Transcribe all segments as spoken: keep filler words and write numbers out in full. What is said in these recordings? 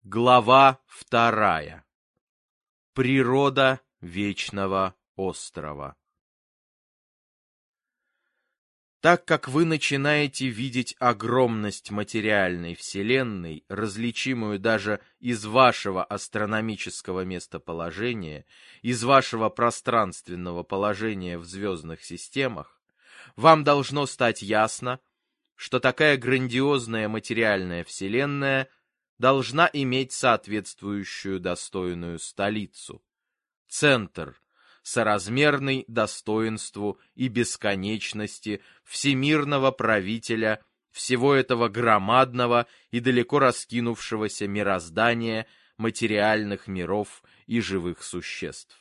Глава вторая. Природа вечного острова. Так как вы начинаете видеть огромность материальной Вселенной, различимую даже из вашего астрономического местоположения, из вашего пространственного положения в звездных системах, вам должно стать ясно, что такая грандиозная материальная Вселенная должна иметь соответствующую достойную столицу, центр, соразмерный достоинству и бесконечности всемирного правителя всего этого громадного и далеко раскинувшегося мироздания, материальных миров и живых существ.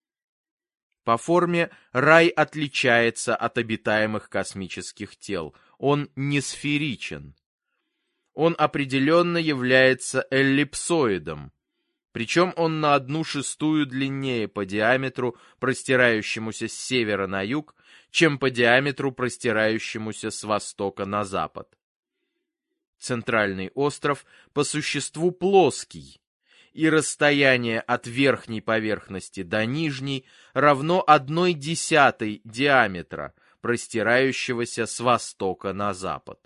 По форме рай отличается от обитаемых космических тел, он не сферичен. Он определенно является эллипсоидом, причем он на одну шестую длиннее по диаметру, простирающемуся с севера на юг, чем по диаметру, простирающемуся с востока на запад. Центральный остров по существу плоский, и расстояние от верхней поверхности до нижней равно одной десятой диаметра, простирающегося с востока на запад.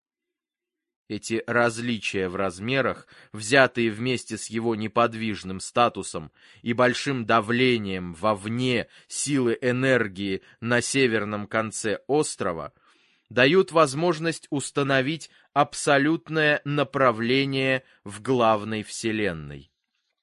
Эти различия в размерах, взятые вместе с его неподвижным статусом и большим давлением вовне силы энергии на северном конце острова, дают возможность установить абсолютное направление в главной Вселенной.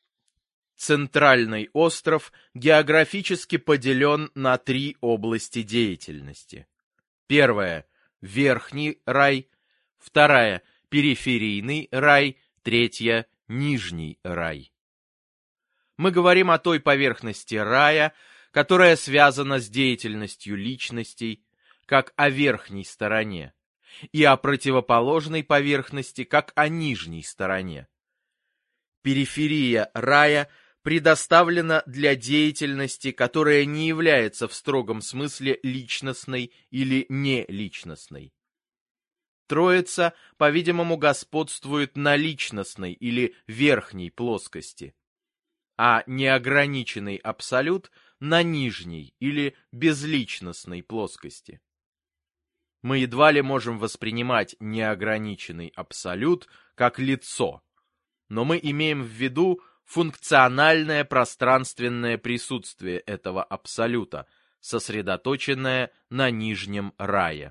Центральный остров географически поделен на три области деятельности. Первая – верхний рай, вторая – периферийный рай, третья – нижний рай. Мы говорим о той поверхности рая, которая связана с деятельностью личностей, как о верхней стороне, и о противоположной поверхности, как о нижней стороне. Периферия рая предоставлена для деятельности, которая не является в строгом смысле личностной или неличностной. Троица, по-видимому, господствует на личностной или верхней плоскости, а неограниченный абсолют на нижней или безличностной плоскости. Мы едва ли можем воспринимать неограниченный абсолют как лицо, но мы имеем в виду функциональное пространственное присутствие этого абсолюта, сосредоточенное на нижнем рае.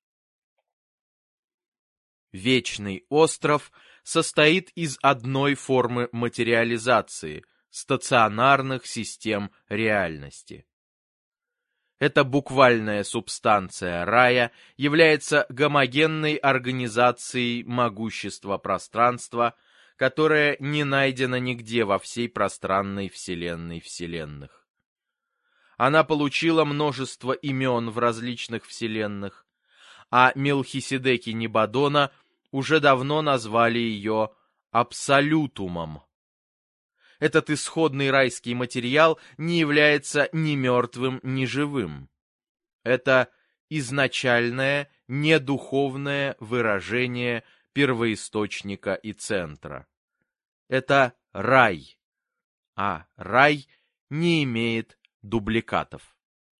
Вечный остров состоит из одной формы материализации – стационарных систем реальности. Эта буквальная субстанция рая является гомогенной организацией могущества пространства, которая не найдена нигде во всей пространной вселенной вселенных. Она получила множество имен в различных вселенных, а Мелхиседеки Небадона уже давно назвали ее абсолютумом. Этот исходный райский материал не является ни мертвым, ни живым. Это изначальное, недуховное выражение первоисточника и центра. Это рай, а рай не имеет дубликатов.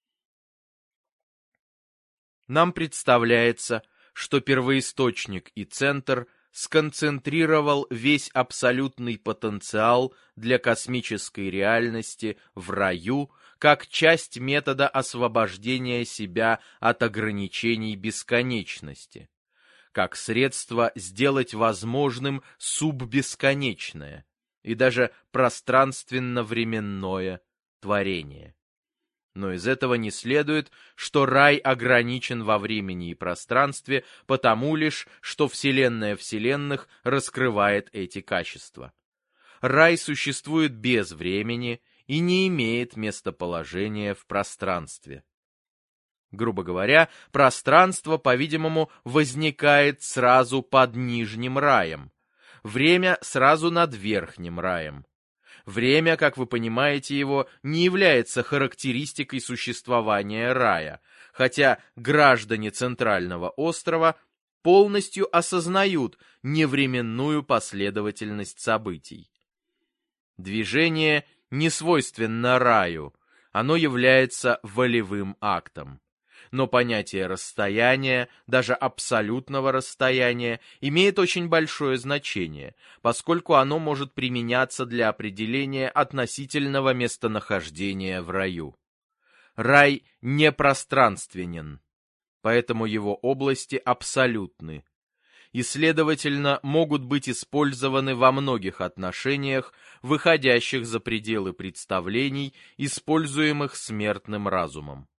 Нам представляется, что первоисточник и центр сконцентрировал весь абсолютный потенциал для космической реальности в раю как часть метода освобождения себя от ограничений бесконечности, как средство сделать возможным суббесконечное и даже пространственно-временное творение. Но из этого не следует, что рай ограничен во времени и пространстве потому лишь, что Вселенная вселенных раскрывает эти качества. Рай существует без времени и не имеет местоположения в пространстве. Грубо говоря, пространство, по-видимому, возникает сразу под нижним раем, время сразу над верхним раем. Время, как вы понимаете его, не является характеристикой существования рая, хотя граждане Центрального острова полностью осознают невременную последовательность событий. Движение не свойственно раю, оно является волевым актом. Но понятие расстояния, даже абсолютного расстояния, имеет очень большое значение, поскольку оно может применяться для определения относительного местонахождения в раю. Рай не пространственен, поэтому его области абсолютны и, следовательно, могут быть использованы во многих отношениях, выходящих за пределы представлений, используемых смертным разумом.